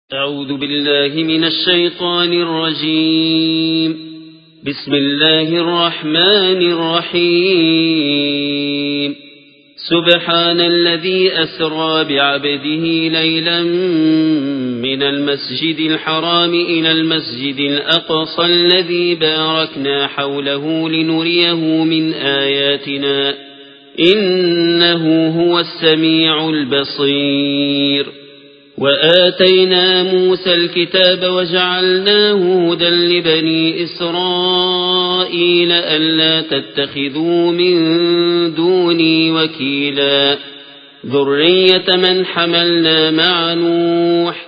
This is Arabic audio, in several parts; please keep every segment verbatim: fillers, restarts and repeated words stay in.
أعوذ بالله من الشيطان الرجيم. بسم الله الرحمن الرحيم. سبحان الذي أسرى بعبده ليلا من المسجد الحرام إلى المسجد الأقصى الذي باركنا حوله لنريه من آياتنا إنه هو السميع البصير. وآتينا موسى الكتاب وجعلناه هدى لبني إسرائيل ألا تتخذوا من دوني وكيلا ذرية من حملنا مع نوح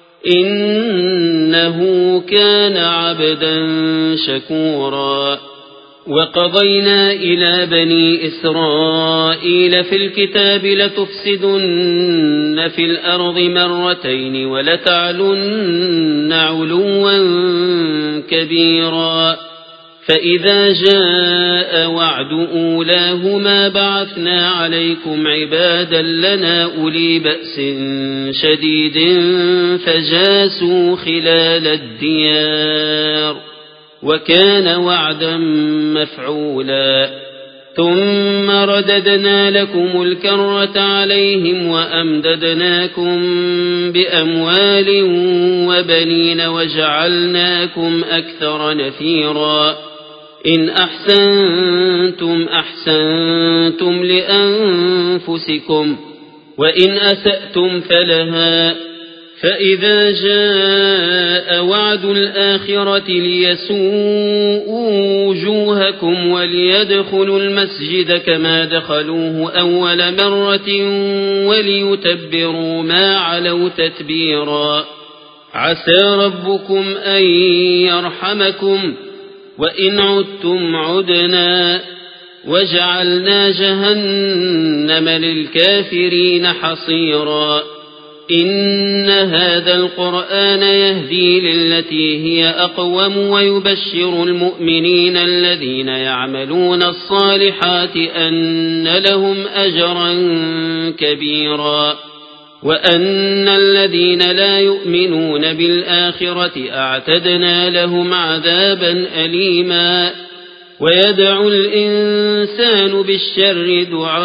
إنه كان عبدا شكورا. وقضينا إلى بني إسرائيل في الكتاب لتفسدن في الأرض مرتين ولتعلن علوا كبيرا فإذا جاء وعد أولاهما بعثنا عليكم عبادا لنا أولي بأس شديد فجاسوا خلال الديار وكان وعدا مفعولا. ثم رددنا لكم الكرة عليهم وأمددناكم بأموال وبنين وجعلناكم أكثر نفيرا. إن أحسنتم أحسنتم لأنفسكم وإن أسأتم فلها. فإذا جاء وعد الآخرة ليسوءوا وجوهكم وليدخلوا المسجد كما دخلوه أول مرة وليتبروا ما علوا تتبيرا. عسى ربكم أن يرحمكم وإن عدتم عدنا وجعلنا جهنم للكافرين حصيرا. إن هذا القرآن يهدي للتي هي أقوم ويبشر المؤمنين الذين يعملون الصالحات أن لهم أجرا كبيرا وأن الذين لا يؤمنون بالآخرة أعتدنا لهم عذابا أليما. ويدعو الإنسان بالشر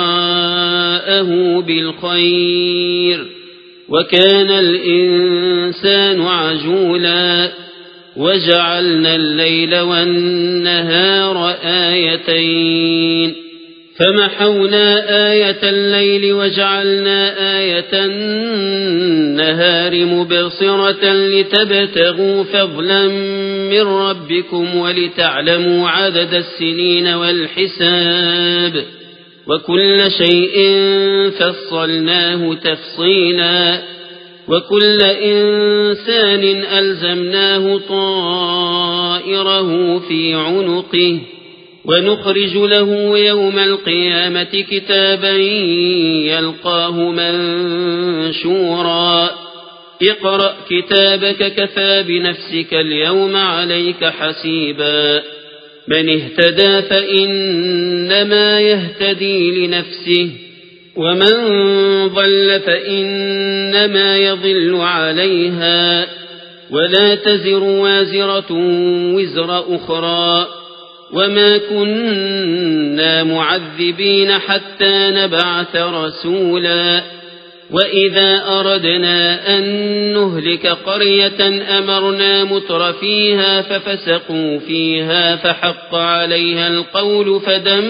دعاءه بالخير وكان الإنسان عجولا. وجعلنا الليل والنهار آيتين فمحونا آية الليل وجعلنا آية النهار مبصرة لتبتغوا فضلا من ربكم ولتعلموا عدد السنين والحساب وكل شيء فصلناه تفصيلا. وكل إنسان ألزمناه طائره في عنقه ونخرج له يوم القيامة كتابا يلقاه منشورا. اقرأ كتابك كفى بنفسك اليوم عليك حسيبا. من اهتدى فإنما يهتدي لنفسه ومن ضل فإنما يضل عليها ولا تزر وازرة وزر أخرى وما كنا معذبين حتى نبعث رسولا. وإذا أردنا أن نهلك قرية أمرنا متر فيها ففسقوا فيها فحق عليها القول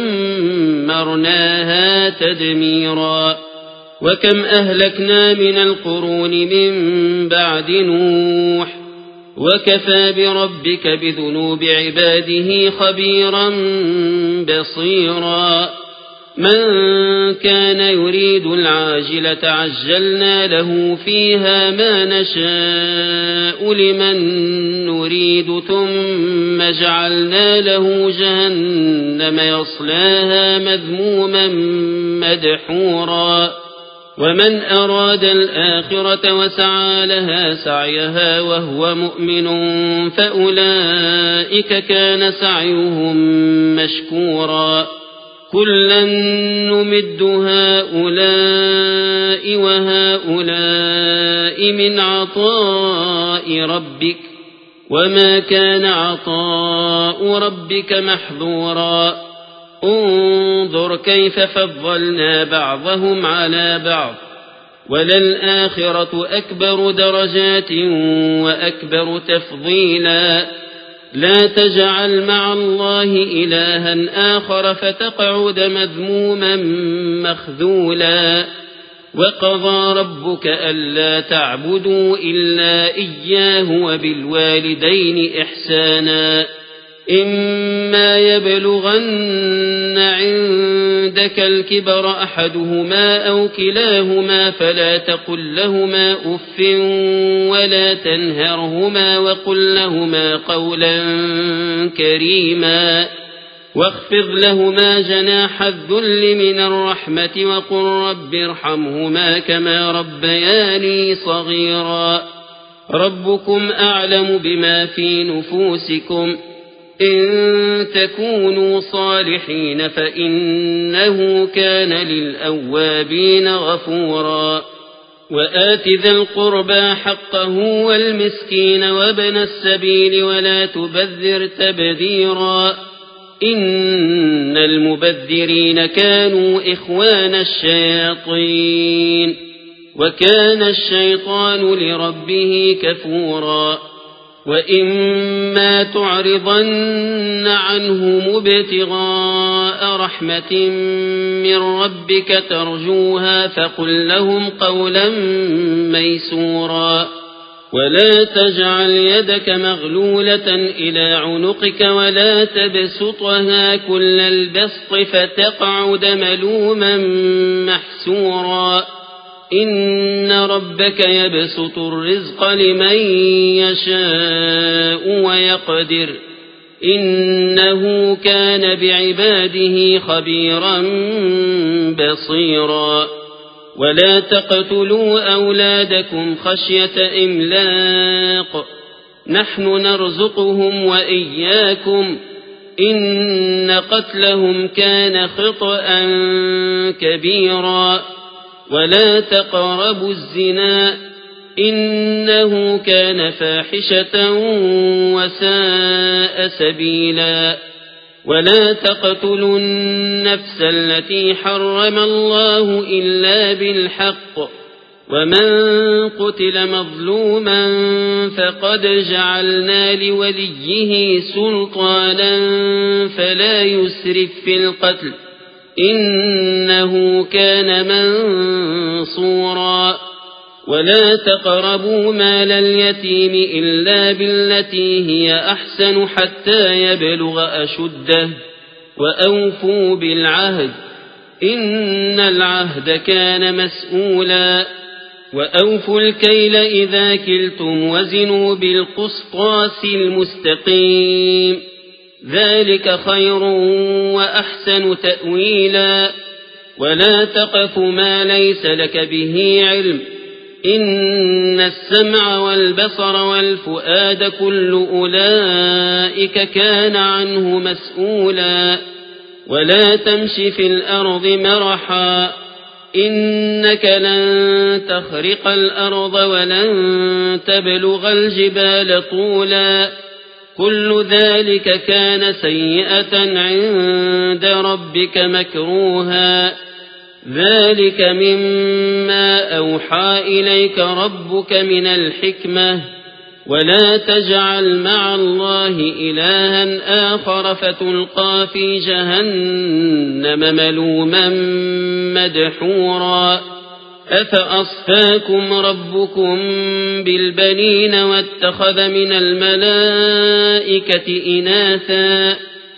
فدمرناها تدميرا. وكم أهلكنا من القرون من بعد نوح وكفى بربك بذنوب عباده خبيرا بصيرا. من كان يريد العاجلة عجلنا له فيها ما نشاء لمن نريد ثم جعلنا له جهنم يصلاها مذموما مدحورا. ومن أراد الآخرة وسعى لها سعيها وهو مؤمن فأولئك كان سعيهم مشكورا. كلا نمد هؤلاء وهؤلاء من عطاء ربك وما كان عطاء ربك محظورا انظر كيف فضلنا بعضهم على بعض وللآخرة أكبر درجات وأكبر تفضيلا لا تجعل مع الله إلها آخر فتقعد مذموما مخذولا وقضى ربك ألا تعبدوا إلا إياه وبالوالدين إحسانا إما يبلغن عندك الكبر أحدهما أو كلاهما فلا تقل لهما أف ولا تنهرهما وقل لهما قولا كريما واخفض لهما جناح الذل من الرحمة وقل رب ارحمهما كما ربياني صغيرا ربكم أعلم بما في نفوسكم إن تكونوا صالحين فإنه كان للأوابين غفورا وآت ذا القربى حقه والمسكين وابن السبيل ولا تبذر تبذيرا إن المبذرين كانوا إخوان الشياطين وكان الشيطان لربه كفورا وإما تعرضن عنهم ابتغاء رحمة من ربك ترجوها فقل لهم قولا ميسورا ولا تجعل يدك مغلولة إلى عنقك ولا تبسطها كل البسط فتقعد ملوما محسورا إن ربك يبسط الرزق لمن يشاء ويقدر إنه كان بعباده خبيرا بصيرا ولا تقتلوا أولادكم خشية إملاق نحن نرزقهم وإياكم إن قتلهم كان خطأ كبيرا ولا تقربوا الزنا إنه كان فاحشة وساء سبيلا ولا تقتلوا النفس التي حرم الله إلا بالحق ومن قتل مظلوما فقد جعلنا لوليه سلطانا فلا يسرف في القتل إنه كان منصورا ولا تقربوا مال اليتيم إلا بالتي هي أحسن حتى يبلغ أشده وأوفوا بالعهد إن العهد كان مسؤولا وأوفوا الكيل إذا كلتم وزنوا بالقسطاس المستقيم ذلك خير وأحسن تأويلا ولا تقف ما ليس لك به علم إن السمع والبصر والفؤاد كل أولئك كان عنه مسؤولا ولا تمش في الأرض مرحا إنك لن تخرق الأرض ولن تبلغ الجبال طولا كل ذلك كان سيئة عند ربك مكروها ذلك مما أوحى إليك ربك من الحكمة ولا تجعل مع الله إلها آخر فتلقى في جهنم ملوما مدحورا أفأصفاكم ربكم بالبنين واتخذ من الملائكة إناثا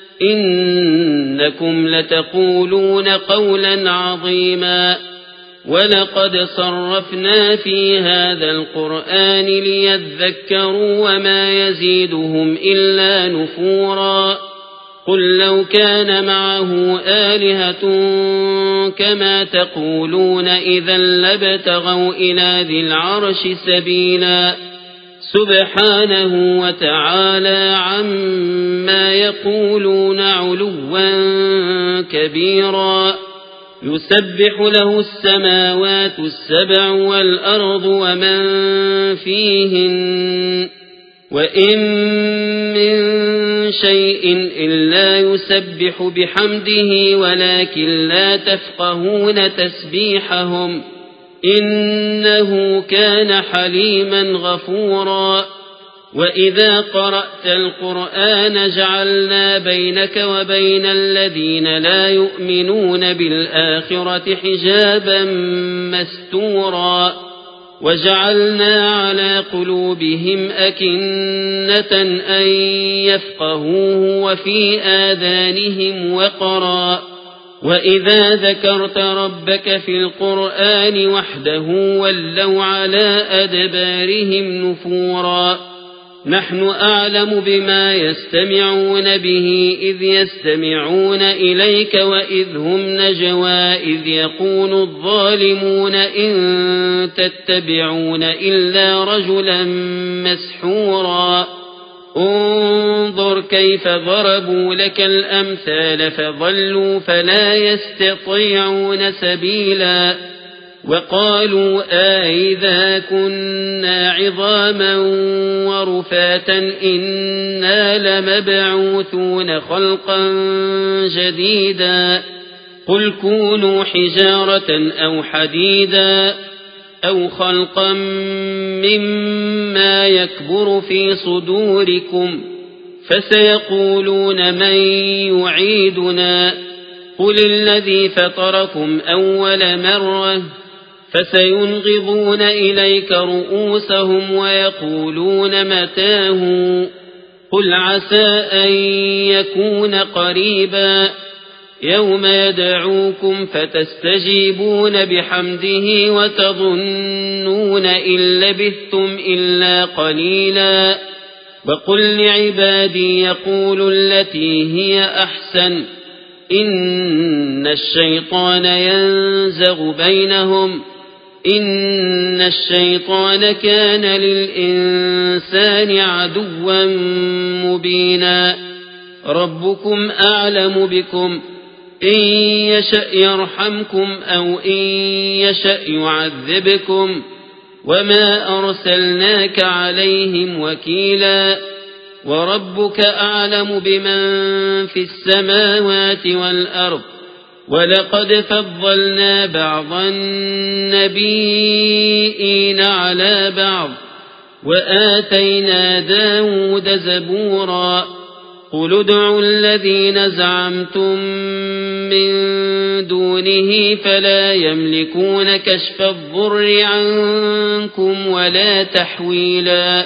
إنكم لتقولون قولا عظيما ولقد صرفنا في هذا القرآن ليذكروا وما يزيدهم إلا نفورا قل لو كان معه آلهة كما تقولون إذا لابتغوا إلى ذي العرش سبيلا سبحانه وتعالى عما يقولون علوا كبيرا يسبح له السماوات السبع والأرض ومن فيهن وإن من شيء إلا يسبح بحمده ولكن لا تفقهون تسبيحهم إنه كان حليما غفورا وإذا قرأت القرآن جعلنا بينك وبين الذين لا يؤمنون بالآخرة حجابا مستورا وجعلنا على قلوبهم أكنة أن يفقهوه وفي آذانهم وقرا وإذا ذكرت ربك في القرآن وحده ولوا على أدبارهم نفورا نحن أعلم بما يستمعون به إذ يستمعون إليك وإذ هم نجوى إذ يقول الظالمون إن تتبعون إلا رجلا مسحورا انظر كيف ضربوا لك الأمثال فضلوا فلا يستطيعون سبيلا وقالوا أئذا كنا عظاما ورفاتا إنا لمبعوثون خلقا جديدا قل كونوا حجارة أو حديدا أو خلقا مما يكبر في صدوركم فسيقولون من يعيدنا قل الذي فطركم أول مرة فسينغضون إليك رؤوسهم ويقولون متاه قل عسى أن يكون قريبا يوم يدعوكم فتستجيبون بحمده وتظنون إن لبثتم إلا قليلا وقل لعبادي يقولوا التي هي أحسن إن الشيطان ينزغ بينهم إن الشيطان كان للإنسان عدوا مبينا ربكم أعلم بكم إن يشأ يرحمكم أو إن يشأ يعذبكم وما أرسلناك عليهم وكيلا وربك أعلم بمن في السماوات والأرض ولقد فضلنا بعض النبيين على بعض وآتينا داود زبورا قل ادعوا الذين زعمتم من دونه فلا يملكون كشف الضر عنكم ولا تحويلا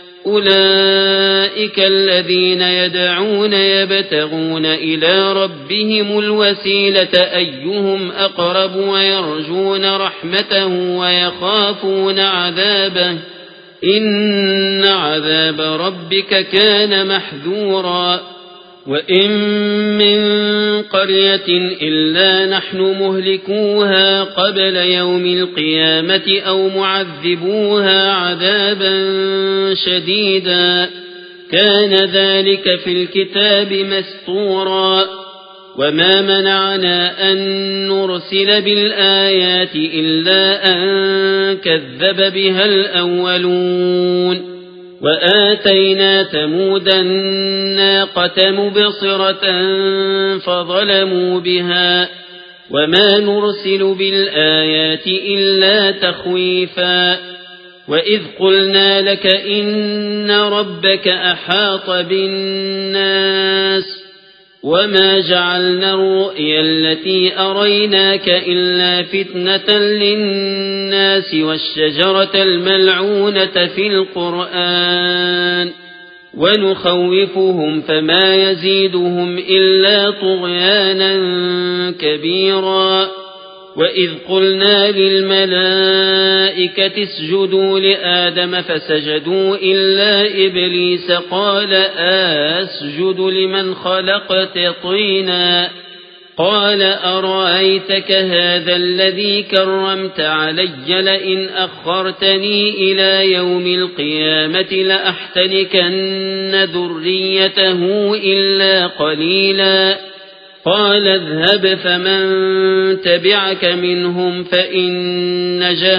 أولئك الذين يدعون يبتغون إلى ربهم الوسيلة أيهم أقرب ويرجون رحمته ويخافون عذابه إن عذاب ربك كان محذورا وإن من قرية إلا نحن مهلكوها قبل يوم القيامة أو معذبوها عذابا شديدا كان ذلك في الكتاب مسطورا وما منعنا أن نرسل بالآيات إلا أن كذب بها الأولون وآتينا ثمود الناقة مبصرة فظلموا بها وما نرسل بالآيات إلا تخويفا وإذ قلنا لك إن ربك أحاط بالناس وما جعلنا الرؤيا التي أريناك إلا فتنة للناس والشجرة الملعونة في القرآن ونخوفهم فما يزيدهم إلا طغيانا كبيرا وإذ قلنا للملائكة اسجدوا لآدم فسجدوا إلا إبليس قال أسجد لمن خلقت طينا قال أرأيتك هذا الذي كرمت علي لئن أخرتني إلى يوم القيامة لأحتنكن ذريته إلا قليلا قال اذهب فمن تبعك منهم فإن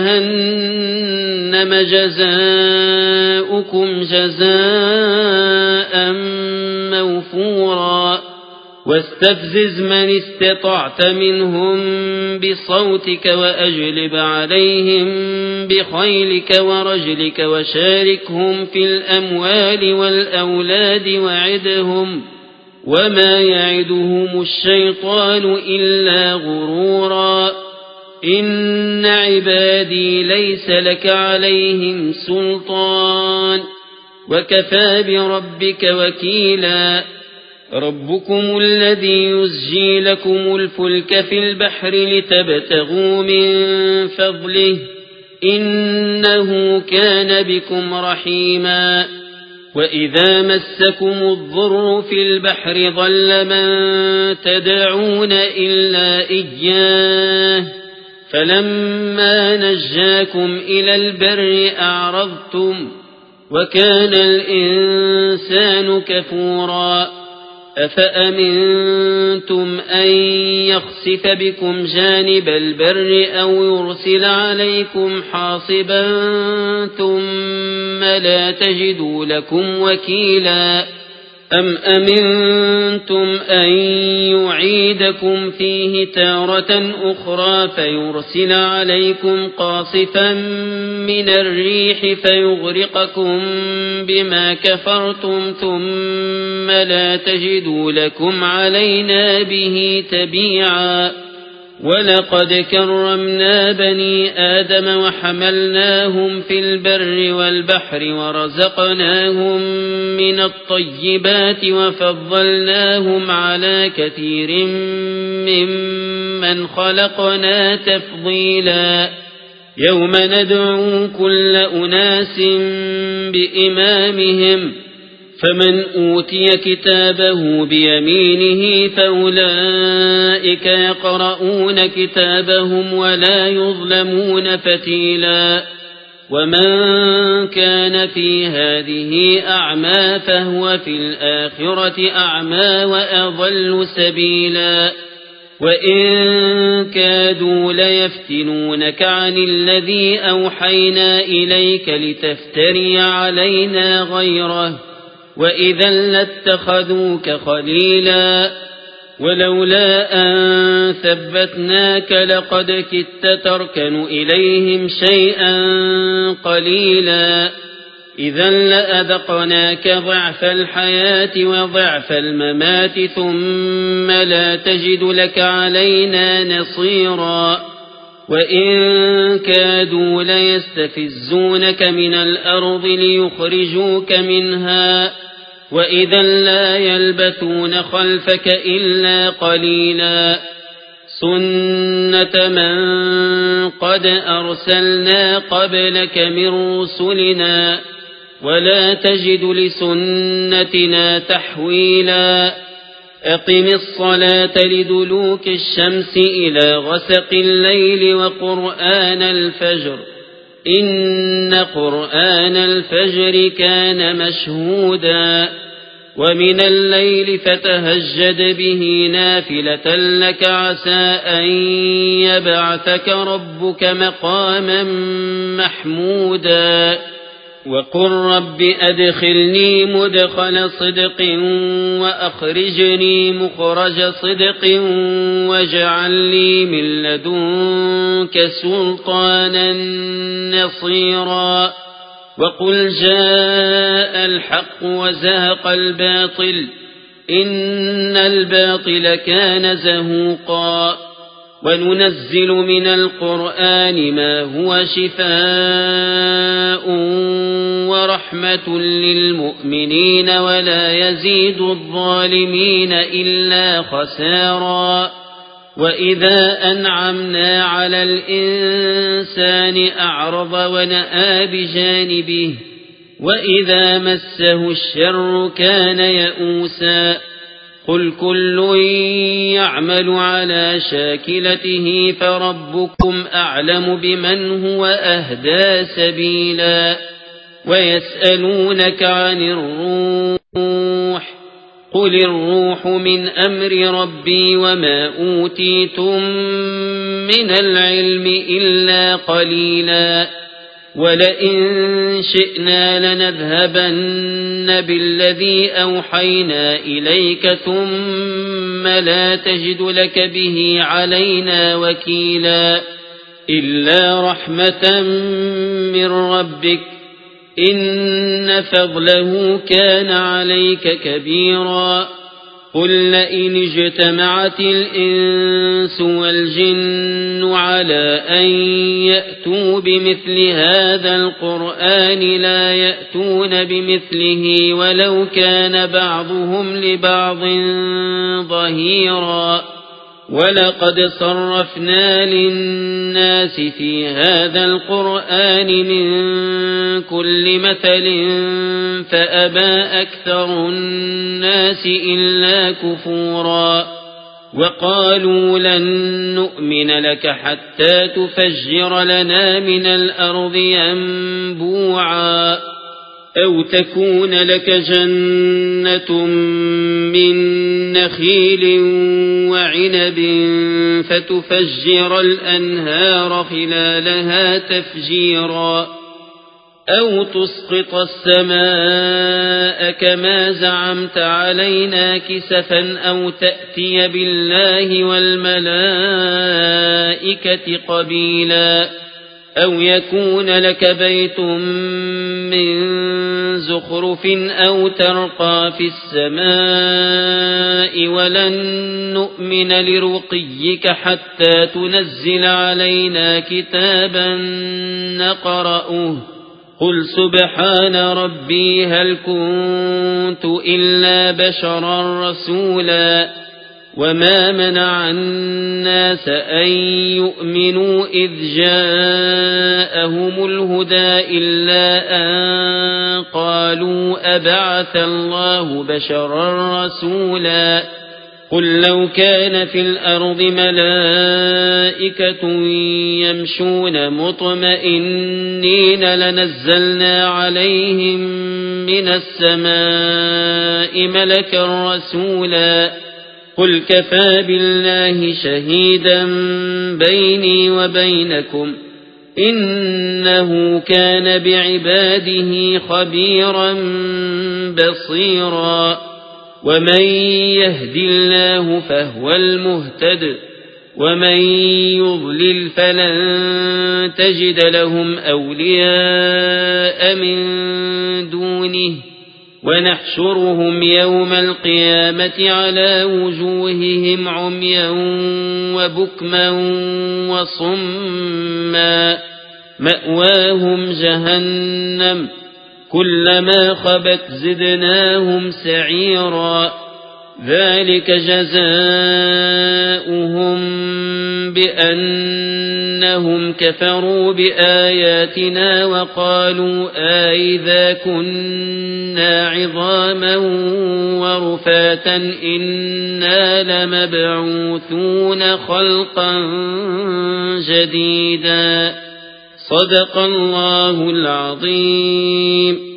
جهنم جزاؤكم جزاء موفورا واستفزز من استطعت منهم بصوتك وأجلب عليهم بخيلك ورجلك وشاركهم في الأموال والأولاد وعدهم وما يعدهم الشيطان إلا غرورا إن عبادي ليس لك عليهم سلطان وكفى بربك وكيلا ربكم الذي يزجي لكم الفلك في البحر لتبتغوا من فضله إنه كان بكم رحيما وإذا مسكم الضر في البحر ضل من تدعون إلا إياه فلما نجاكم إلى البر أعرضتم وكان الإنسان كفورا أفأمنتم أن يخسف بكم جانب البر أو يرسل عليكم حاصبا ثم لا تجدوا لكم وكيلا أم أمنتم أن يعيدكم فيه تارة أخرى فيرسل عليكم قاصفا من الريح فيغرقكم بما كفرتم ثم لا تجدوا لكم علينا به تبيعا ولقد كرمنا بني آدم وحملناهم في البر والبحر ورزقناهم من الطيبات وفضلناهم على كثير ممن خلقنا تفضيلا يوم ندعو كل أناس بإمامهم فمن أوتي كتابه بيمينه فأولئك يقرؤون كتابهم ولا يظلمون فتيلا ومن كان في هذه أعمى فهو في الآخرة أعمى وأضل سبيلا وإن كادوا ليفتنونك عن الذي أوحينا إليك لتفتري علينا غيره وإذا لاتخذوك خليلا ولولا أن ثبتناك لقد كدت تركن إليهم شيئا قليلا إذا لأذقناك ضعف الحياة وضعف الممات ثم لا تجد لك علينا نصيرا وإن كادوا ليستفزونك من الأرض ليخرجوك منها وإذا لا يلبثون خلفك إلا قليلا سنة من قد أرسلنا قبلك من رسلنا ولا تجد لسنتنا تحويلا أقم الصلاة لدلوك الشمس إلى غسق الليل وقرآن الفجر إن قرآن الفجر كان مشهودا ومن الليل فتهجد به نافلة لك عسى أن يبعثك ربك مقاما محمودا وقل رب أدخلني مدخل صدق وأخرجني مخرج صدق واجعل لي من لدنك سلطانا نصيرا وقل جاء الحق وزهق الباطل إن الباطل كان زهوقا وننزل من القرآن ما هو شفاء ورحمة للمؤمنين ولا يزيد الظالمين إلا خسارا وإذا أنعمنا على الإنسان أعرض ونأى بجانبه وإذا مسه الشر كان يئوسا قل كل يعمل على شاكلته فربكم أعلم بمن هو أهدى سبيلا ويسألونك عن الروح قل الروح من أمر ربي وما أوتيتم من العلم إلا قليلا ولئن شئنا لنذهبن بالذي أوحينا إليك ثم لا تجد لك به علينا وكيلا إلا رحمة من ربك إن فضله كان عليك كبيرا قل لئن اجتمعت الإنس والجن على أن يأتوا بمثل هذا القرآن لا يأتون بمثله ولو كان بعضهم لبعض ظهيرا ولقد صرفنا للناس في هذا القرآن من كل مثل فأبى أكثر الناس إلا كفورا وقالوا لن نؤمن لك حتى تفجر لنا من الأرض ينبوعا أو تكون لك جنة من نخيل وعنب فتفجر الأنهار خلالها تفجيرا أو تسقط السماء كما زعمت علينا كسفا أو تأتي بالله والملائكة قبيلا أو يكون لك بيت من زخرف أو ترقى في السماء ولن نؤمن لرقيك حتى تنزل علينا كتابا نقرأه قل سبحان ربي هل كنت إلا بشرا رسولا وما منع الناس أن يؤمنوا إذ جاءهم الهدى إلا أن قالوا أبعث الله بشرا رسولا قل لو كان في الأرض ملائكة يمشون مطمئنين لنزلنا عليهم من السماء ملكا رسولا قل كفى بالله شهيدا بيني وبينكم إنه كان بعباده خبيرا بصيرا ومن يهد الله فهو المهتد ومن يضلل فلن تجد لهم أولياء من دونه ونحشرهم يوم القيامة على وجوههم عميا وبكما وصما مأواهم جهنم كلما خبت زدناهم سعيرا ذلك جزاؤهم بأنهم كفروا بآياتنا وقالوا أئذا كنا عظاما ورفاتا إنا لمبعوثون خلقا جديدا صدق الله العظيم.